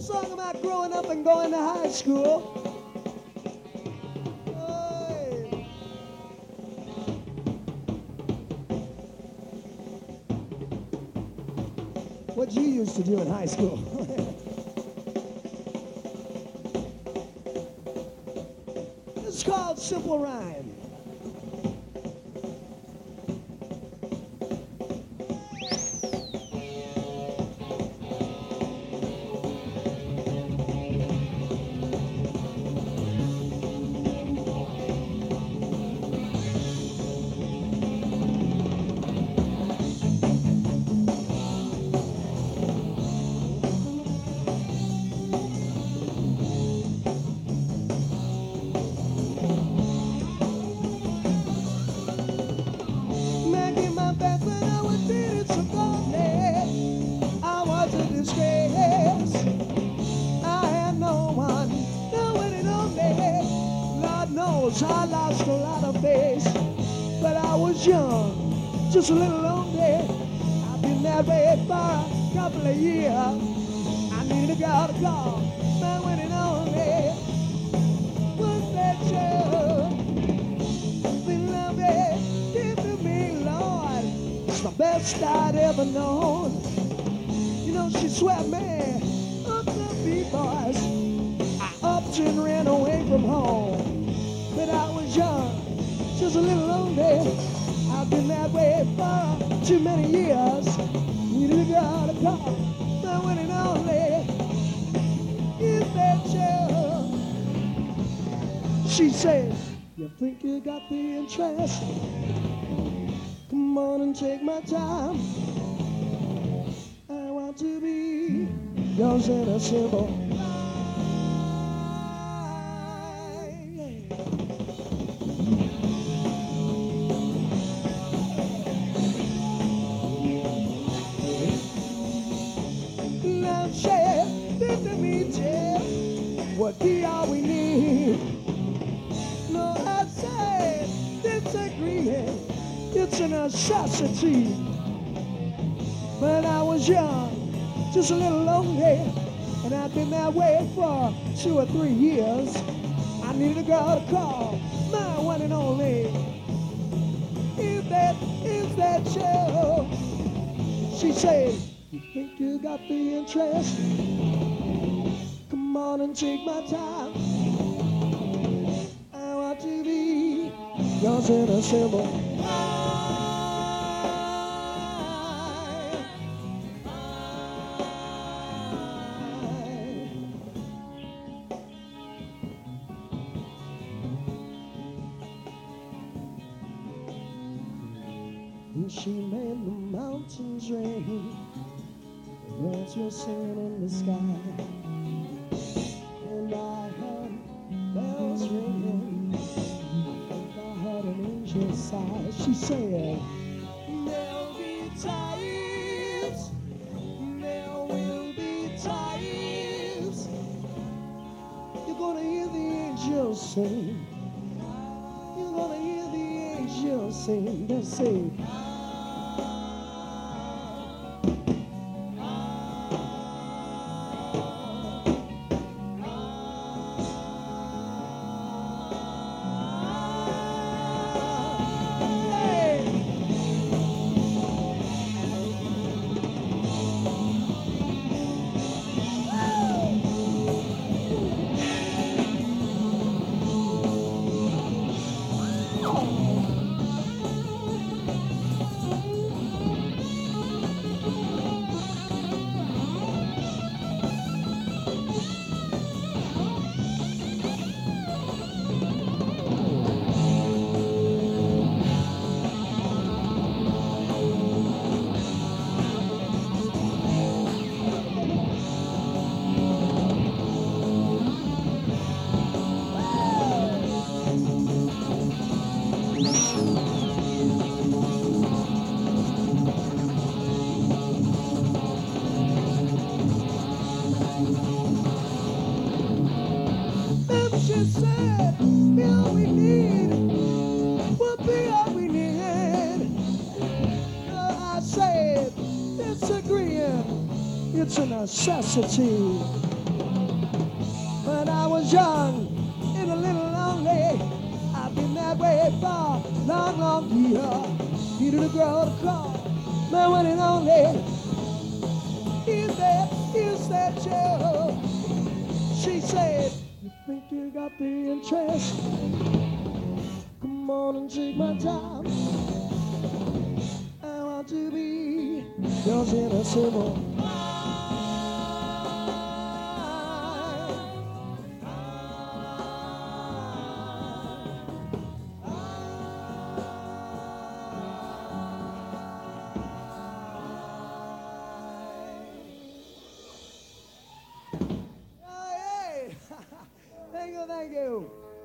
song about growing up and going to high school. Hey. What you used to do in high school. It's called Simple Rhyme. Making my bed when I was feeling so lonely. I was a disgrace. I had no one, no one and only. Lord knows I lost a lot of face, but I was young, just a little lonely. I've been that way for a couple of years. I need a girl to call, my one and only. Was that you? Been loving, give to me, Lord. It's the best I'd ever known. You know, she swept me up the B-boys. I upped and ran away from home. But I was young, just a little lonely. I've been that way for too many years. Needed a girl to call, my one and only. Is that you? She said, you think you got the interest? Come on and take my time. I want to be yours in a simple life. Love shared, did to me, tell what be all we need. No, I say disagreeing, it's a necessity. But I was young, just a little lonely, and I've been that way for 2 or 3 years. I needed a girl to call, my one and only. Is that you? She said, you think you got the interest? Come on and take my time. I want to be yours in a simple life. And she made the mountains rain, birds were singing in the sky, and I heard bells ringing, and I heard an angel sigh. She said, there'll be times, there will be times, you're gonna hear the angels sing, you're gonna hear the angels sing. They say, she said, be all we need, will be all we need. I said, disagreeing, it's a necessity. was young and a little lonely. I've been that way for long, long years. Needed a girl to call my one and only. Is that you? She said, you think you got the interest? Come on and take my time. I want to be yours in a symbol.